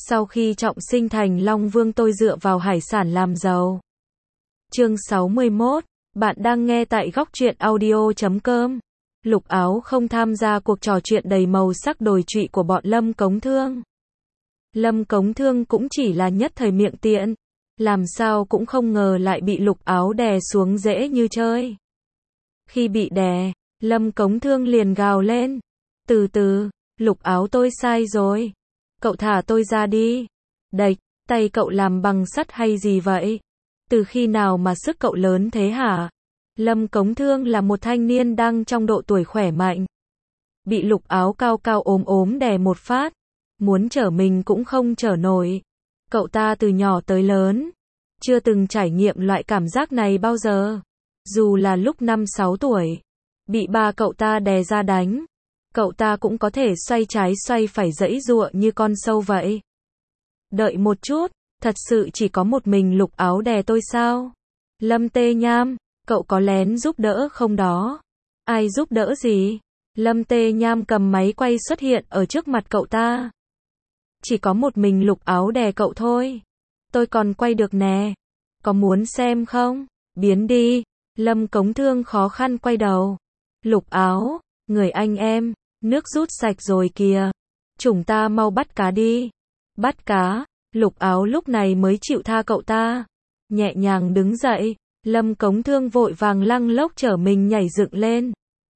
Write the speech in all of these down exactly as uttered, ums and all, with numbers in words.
Sau khi trọng sinh thành Long Vương tôi dựa vào hải sản làm giàu. Chương sáu mươi mốt, bạn đang nghe tại góc truyện audio chấm com. Lục Áo không tham gia cuộc trò chuyện đầy màu sắc đồi trụy của bọn Lâm Cống Thương. Lâm Cống Thương cũng chỉ là nhất thời miệng tiện, làm sao cũng không ngờ lại bị Lục Áo đè xuống dễ như chơi. Khi bị đè, Lâm Cống Thương liền gào lên, từ từ, Lục Áo tôi sai rồi. Cậu thả tôi ra đi. Đạch, tay cậu làm bằng sắt hay gì vậy? Từ khi nào mà sức cậu lớn thế hả? Lâm Cống Thương là một thanh niên đang trong độ tuổi khỏe mạnh. Bị Lục Áo cao cao ốm ốm đè một phát. Muốn chở mình cũng không chở nổi. Cậu ta từ nhỏ tới lớn. Chưa từng trải nghiệm loại cảm giác này bao giờ. Dù là lúc năm sáu tuổi. Bị ba cậu ta đè ra đánh. Cậu ta cũng có thể xoay trái xoay phải giãy giụa như con sâu vậy. Đợi một chút, thật sự chỉ có một mình Lục Áo đè tôi sao? Lâm Tê Nham, cậu có lén giúp đỡ không đó? Ai giúp đỡ gì? Lâm Tê Nham cầm máy quay xuất hiện ở trước mặt cậu ta. Chỉ có một mình Lục Áo đè cậu thôi. Tôi còn quay được nè. Có muốn xem không? Biến đi. Lâm Cống Thương khó khăn quay đầu. Lục Áo, người anh em, nước rút sạch rồi kìa. Chúng ta mau bắt cá đi. Bắt cá. Lục Áo lúc này mới chịu tha cậu ta. Nhẹ nhàng đứng dậy. Lâm Cống Thương vội vàng lăng lốc chở mình nhảy dựng lên.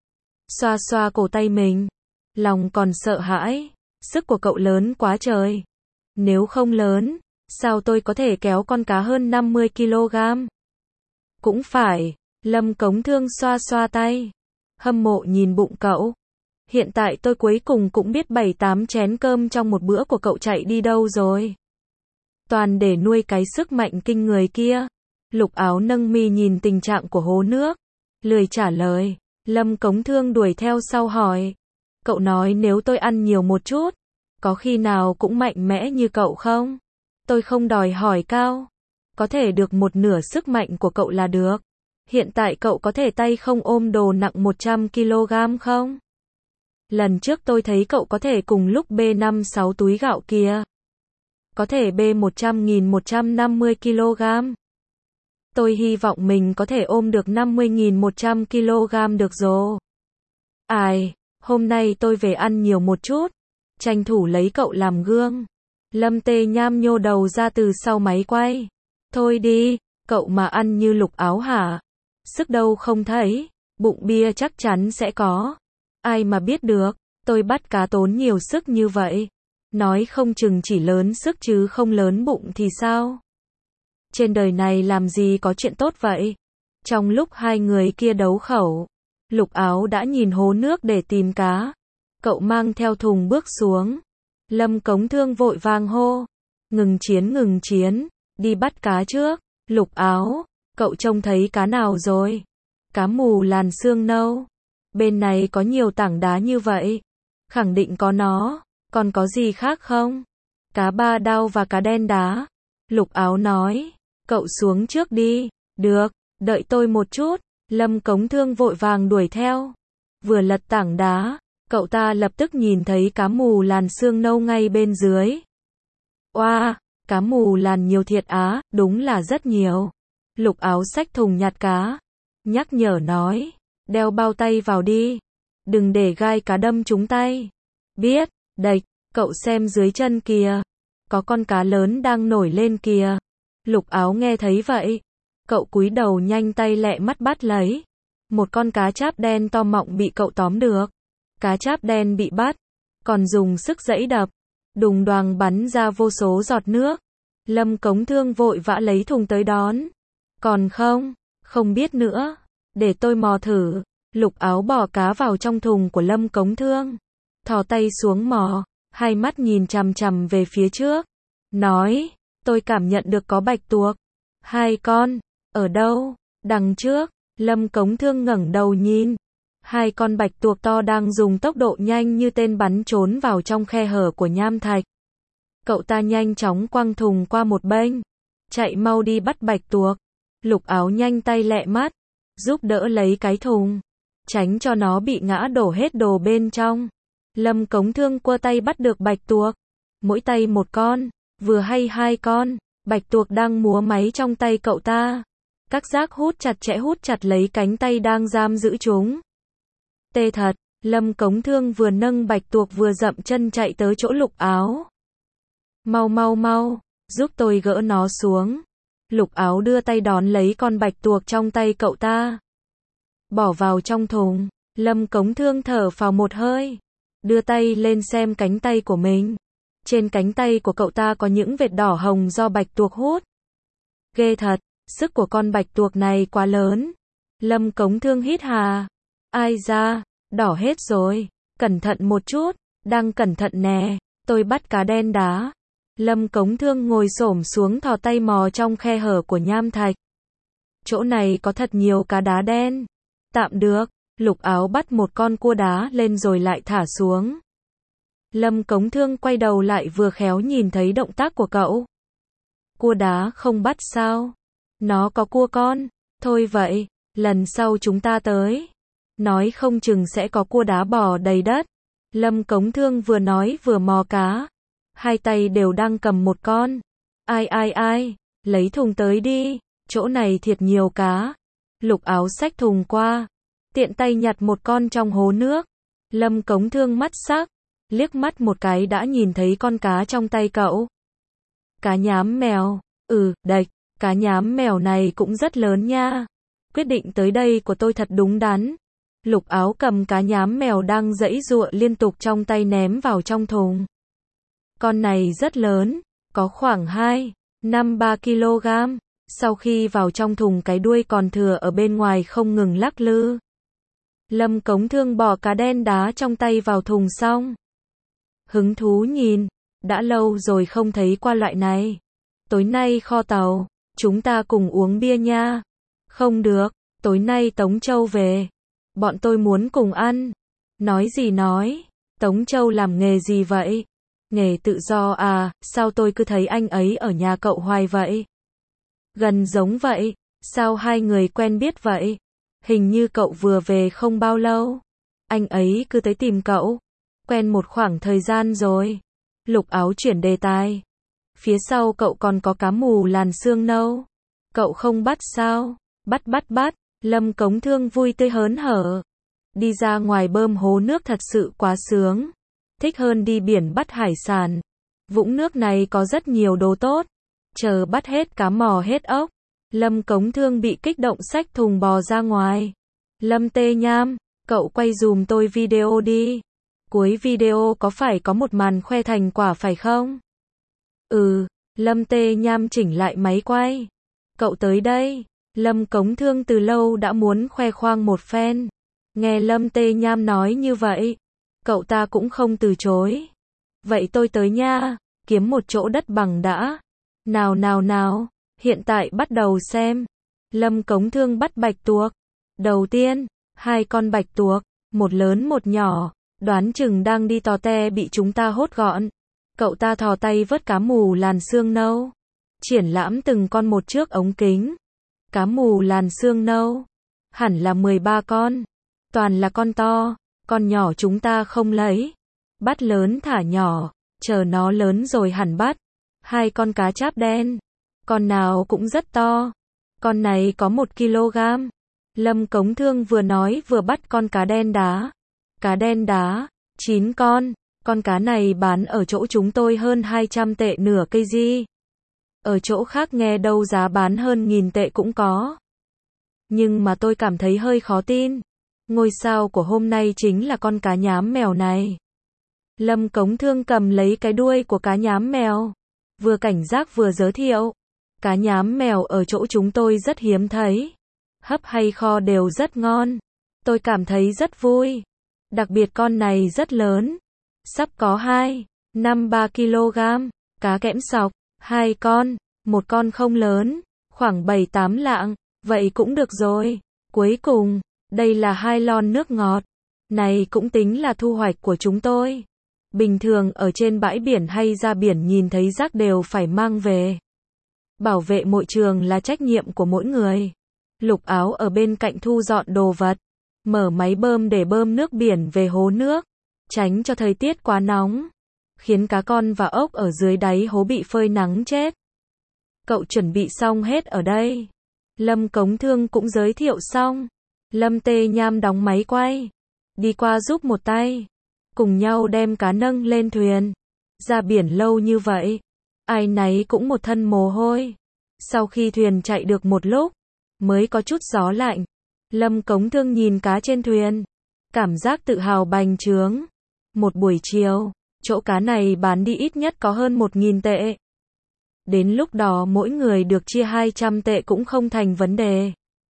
Xoa xoa cổ tay mình. Lòng còn sợ hãi. Sức của cậu lớn quá trời. Nếu không lớn, sao tôi có thể kéo con cá hơn năm mươi ki lô gam? Cũng phải. Lâm Cống Thương xoa xoa tay. Hâm mộ nhìn bụng cậu. Hiện tại tôi cuối cùng cũng biết bảy tám chén cơm trong một bữa của cậu chạy đi đâu rồi. Toàn để nuôi cái sức mạnh kinh người kia. Lục Áo nâng mi nhìn tình trạng của hố nước. Lười trả lời. Lâm Cống Thương đuổi theo sau hỏi. Cậu nói nếu tôi ăn nhiều một chút, có khi nào cũng mạnh mẽ như cậu không? Tôi không đòi hỏi cao. Có thể được một nửa sức mạnh của cậu là được. Hiện tại cậu có thể tay không ôm đồ nặng một trăm ki lô gam không? Lần trước tôi thấy cậu có thể cùng lúc bê năm sáu túi gạo kìa. Có thể bê một trăm nghìn một trăm năm mươi ki lô gam. Tôi hy vọng mình có thể ôm được năm mươi nghìn một trăm ki lô gam được rồi. Ai, hôm nay tôi về ăn nhiều một chút. Tranh thủ lấy cậu làm gương. Lâm Tê Nham nhô đầu ra từ sau máy quay. Thôi đi, cậu mà ăn như Lục Áo hả? Sức đâu không thấy, bụng bia chắc chắn sẽ có. Ai mà biết được, tôi bắt cá tốn nhiều sức như vậy. Nói không chừng chỉ lớn sức chứ không lớn bụng thì sao? Trên đời này làm gì có chuyện tốt vậy? Trong lúc hai người kia đấu khẩu, Lục Áo đã nhìn hố nước để tìm cá. Cậu mang theo thùng bước xuống. Lâm Cống Thương vội vàng hô. Ngừng chiến ngừng chiến, đi bắt cá trước. Lục Áo, cậu trông thấy cá nào rồi? Cá mù làn xương nâu. Bên này có nhiều tảng đá như vậy. Khẳng định có nó. Còn có gì khác không? Cá ba đao và cá đen đá. Lục Áo nói. Cậu xuống trước đi. Được, đợi tôi một chút. Lâm Cống Thương vội vàng đuổi theo. Vừa lật tảng đá, cậu ta lập tức nhìn thấy cá mù làn xương nâu ngay bên dưới. Oa, wow, cá mù làn nhiều thiệt á, đúng là rất nhiều. Lục Áo xách thùng nhặt cá. Nhắc nhở nói. Đeo bao tay vào đi. Đừng để gai cá đâm trúng tay. Biết, đạch, cậu xem dưới chân kìa. Có con cá lớn đang nổi lên kìa. Lục Áo nghe thấy vậy. Cậu cúi đầu nhanh tay lẹ mắt bắt lấy. Một con cá cháp đen to mọng bị cậu tóm được. Cá cháp đen bị bắt. Còn dùng sức giãy đập. Đùng đoàng bắn ra vô số giọt nước. Lâm Cống Thương vội vã lấy thùng tới đón. Còn không, không biết nữa. Để tôi mò thử. Lục Áo bỏ cá vào trong thùng của Lâm Cống Thương. Thò tay xuống mò. Hai mắt nhìn chằm chằm về phía trước. Nói, tôi cảm nhận được có bạch tuộc. Hai con. Ở đâu? Đằng trước. Lâm Cống Thương ngẩng đầu nhìn. Hai con bạch tuộc to đang dùng tốc độ nhanh như tên bắn trốn vào trong khe hở của nham thạch. Cậu ta nhanh chóng quăng thùng qua một bên. Chạy mau đi bắt bạch tuộc. Lục Áo nhanh tay lẹ mắt. Giúp đỡ lấy cái thùng. Tránh cho nó bị ngã đổ hết đồ bên trong. Lâm Cống Thương quơ tay bắt được bạch tuộc. mỗi tay một con, vừa hay hai con, bạch tuộc đang múa máy trong tay cậu ta. Các giác hút chặt chẽ hút chặt lấy cánh tay đang giam giữ chúng. Tê thật, Lâm Cống Thương vừa nâng bạch tuộc vừa dậm chân chạy tới chỗ Lục Áo. Mau mau mau, giúp tôi gỡ nó xuống. Lục Áo đưa tay đón lấy con bạch tuộc trong tay cậu ta. Bỏ vào trong thùng, Lâm Cống Thương thở phào một hơi. Đưa tay lên xem cánh tay của mình. Trên cánh tay của cậu ta có những vệt đỏ hồng do bạch tuộc hút. Ghê thật, sức của con bạch tuộc này quá lớn. Lâm Cống Thương hít hà. Ai da, đỏ hết rồi. Cẩn thận một chút, đang cẩn thận nè, tôi bắt cá đen đá. Lâm Cống Thương ngồi xổm xuống thò tay mò trong khe hở của nham thạch. Chỗ này có thật nhiều cá đá đen. Tạm được, Lục Áo bắt một con cua đá lên rồi lại thả xuống. Lâm Cống Thương quay đầu lại vừa khéo nhìn thấy động tác của cậu. Cua đá không bắt sao? Nó có cua con. Thôi vậy, lần sau chúng ta tới. Nói không chừng sẽ có cua đá bò đầy đất. Lâm Cống Thương vừa nói vừa mò cá. Hai tay đều đang cầm một con. Ai ai ai, lấy thùng tới đi, chỗ này thiệt nhiều cá. Lục Áo xách thùng qua, tiện tay nhặt một con trong hố nước. Lâm Cống Thương mắt sắc, liếc mắt một cái đã nhìn thấy con cá trong tay cậu. Cá nhám mèo, ừ, đệch, cá nhám mèo này cũng rất lớn nha. Quyết định tới đây của tôi thật đúng đắn. Lục Áo cầm cá nhám mèo đang giãy giụa liên tục trong tay ném vào trong thùng. Con này rất lớn, có khoảng hai, năm, ba ki lô gam. Sau khi vào trong thùng cái đuôi còn thừa ở bên ngoài không ngừng lắc lư. Lâm Cống Thương bỏ cá đen đá trong tay vào thùng xong. Hứng thú nhìn, đã lâu rồi không thấy qua loại này. Tối nay kho tàu, chúng ta cùng uống bia nha. Không được, tối nay Tống Châu về. Bọn tôi muốn cùng ăn. Nói gì nói, Tống Châu làm nghề gì vậy? Nghề tự do à, sao tôi cứ thấy anh ấy ở nhà cậu hoài vậy? Gần giống vậy, sao hai người quen biết vậy? Hình như cậu vừa về không bao lâu. Anh ấy cứ tới tìm cậu. Quen một khoảng thời gian rồi. Lục Áo chuyển đề tài. Phía sau cậu còn có cá mù làn xương nâu. Cậu không bắt sao? Bắt bắt bắt. Lâm Cống Thương vui tươi hớn hở. Đi ra ngoài bơm hố nước thật sự quá sướng. Thích hơn đi biển bắt hải sản. Vũng nước này có rất nhiều đồ tốt. Chờ bắt hết cá mò hết ốc. Lâm Cống Thương bị kích động xách thùng bò ra ngoài. Lâm Tê Nham, cậu quay dùm tôi video đi. Cuối video có phải có một màn khoe thành quả phải không? Ừ, Lâm Tê Nham chỉnh lại máy quay. Cậu tới đây. Lâm Cống Thương từ lâu đã muốn khoe khoang một phen. Nghe Lâm Tê Nham nói như vậy, cậu ta cũng không từ chối. Vậy tôi tới nha, kiếm một chỗ đất bằng đã. Nào nào nào, hiện tại bắt đầu xem. Lâm Cống Thương bắt bạch tuộc. Đầu tiên, hai con bạch tuộc, một lớn một nhỏ, đoán chừng đang đi tò te bị chúng ta hốt gọn. Cậu ta thò tay vớt cá mù làn xương nâu. Triển lãm từng con một trước ống kính. Cá mù làn xương nâu. Hẳn là mười ba con. Toàn là con to, con nhỏ chúng ta không lấy. Bắt lớn thả nhỏ, chờ nó lớn rồi hẳn bắt. Hai con cá cháp đen. Con nào cũng rất to. Con này có một ki lô gam. Lâm Cống Thương vừa nói vừa bắt con cá đen đá. Cá đen đá, chín con. Con cá này bán ở chỗ chúng tôi hơn hai trăm tệ nửa cây di. Ở chỗ khác nghe đâu giá bán hơn nghìn tệ cũng có. Nhưng mà tôi cảm thấy hơi khó tin. Ngôi sao của hôm nay chính là con cá nhám mèo này. Lâm Cống Thương cầm lấy cái đuôi của cá nhám mèo. Vừa cảnh giác vừa giới thiệu. Cá nhám mèo ở chỗ chúng tôi rất hiếm thấy. Hấp hay kho đều rất ngon. Tôi cảm thấy rất vui. Đặc biệt con này rất lớn. Sắp có hai, năm, ba ki lô gam. Cá kẽm sọc, hai con. Một con không lớn, khoảng bảy tám lạng. Vậy cũng được rồi. Cuối cùng, đây là hai lon nước ngọt. Này cũng tính là thu hoạch của chúng tôi. Bình thường ở trên bãi biển hay ra biển nhìn thấy rác đều phải mang về. Bảo vệ môi trường là trách nhiệm của mỗi người. Lục Áo ở bên cạnh thu dọn đồ vật. Mở máy bơm để bơm nước biển về hố nước. Tránh cho thời tiết quá nóng. khiến cá con và ốc ở dưới đáy hố bị phơi nắng chết. Cậu chuẩn bị xong hết ở đây. Lâm Cống Thương cũng giới thiệu xong. Lâm Tê Nham đóng máy quay, đi qua giúp một tay, cùng nhau đem cá nâng lên thuyền. Ra biển lâu như vậy, ai nấy cũng một thân mồ hôi. Sau khi thuyền chạy được một lúc, mới có chút gió lạnh. Lâm Cống Thương nhìn cá trên thuyền, cảm giác tự hào bành trướng. Một buổi chiều, chỗ cá này bán đi ít nhất có hơn một nghìn tệ. Đến lúc đó mỗi người được chia hai trăm tệ cũng không thành vấn đề.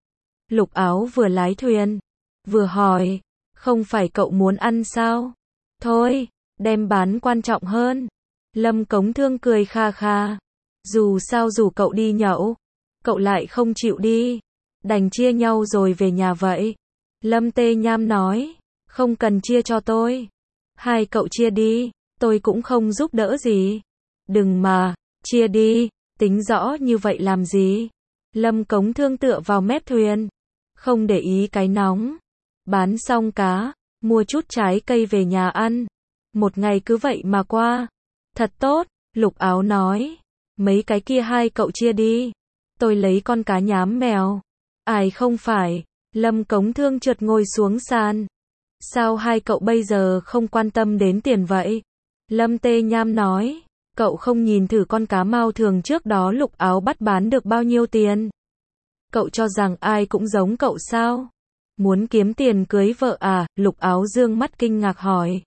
Lục Áo vừa lái thuyền, vừa hỏi, không phải cậu muốn ăn sao? Thôi, đem bán quan trọng hơn. Lâm Cống Thương cười kha kha. Dù sao rủ cậu đi nhậu, cậu lại không chịu đi. Đành chia nhau rồi về nhà vậy. Lâm Tê Nham nói, không cần chia cho tôi. Hai cậu chia đi, tôi cũng không giúp đỡ gì. Đừng mà, chia đi, tính rõ như vậy làm gì? Lâm Cống Thương tựa vào mép thuyền, không để ý cái nóng. Bán xong cá, mua chút trái cây về nhà ăn. Một ngày cứ vậy mà qua. Thật tốt, Lục Áo nói. Mấy cái kia hai cậu chia đi. Tôi lấy con cá nhám mèo. Ai không phải. Lâm Cống Thương trượt ngồi xuống sàn. Sao hai cậu bây giờ không quan tâm đến tiền vậy? Lâm Tê Nham nói. Cậu không nhìn thử con cá mao thường trước đó Lục Áo bắt bán được bao nhiêu tiền? Cậu cho rằng ai cũng giống cậu sao? Muốn kiếm tiền cưới vợ à? Lục Áo dương mắt kinh ngạc hỏi.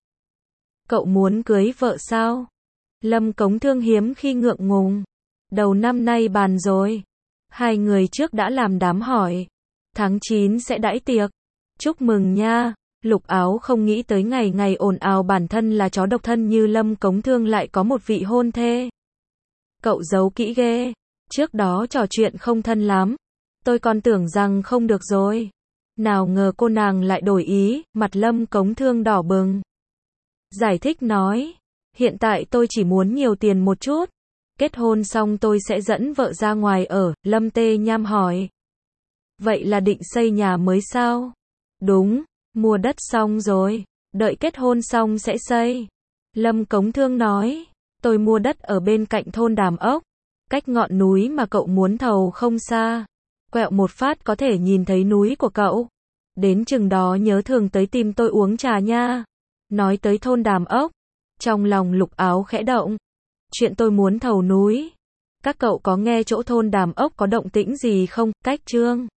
Cậu muốn cưới vợ sao? Lâm Cống Thương hiếm khi ngượng ngùng. Đầu năm nay bàn rồi. Hai người trước đã làm đám hỏi. Tháng chín sẽ đãi tiệc. Chúc mừng nha. Lục Áo không nghĩ tới ngày ngày ồn ào bản thân là chó độc thân như Lâm Cống Thương lại có một vị hôn thê. Cậu giấu kỹ ghê. Trước đó trò chuyện không thân lắm. Tôi còn tưởng rằng không được rồi. Nào ngờ cô nàng lại đổi ý, mặt Lâm Cống Thương đỏ bừng. Giải thích nói, hiện tại tôi chỉ muốn nhiều tiền một chút. Kết hôn xong tôi sẽ dẫn vợ ra ngoài ở. Lâm Tê Nham hỏi. Vậy là định xây nhà mới sao? Đúng, mua đất xong rồi, đợi kết hôn xong sẽ xây. Lâm Cống Thương nói, tôi mua đất ở bên cạnh thôn Đàm Ốc, cách ngọn núi mà cậu muốn thầu không xa. Quẹo một phát có thể nhìn thấy núi của cậu. Đến chừng đó nhớ thường tới tìm tôi uống trà nha. Nói tới thôn Đàm Ốc, trong lòng Lục Áo khẽ động. Chuyện tôi muốn thầu núi. Các cậu có nghe chỗ thôn Đàm Ốc có động tĩnh gì không? Cách Trương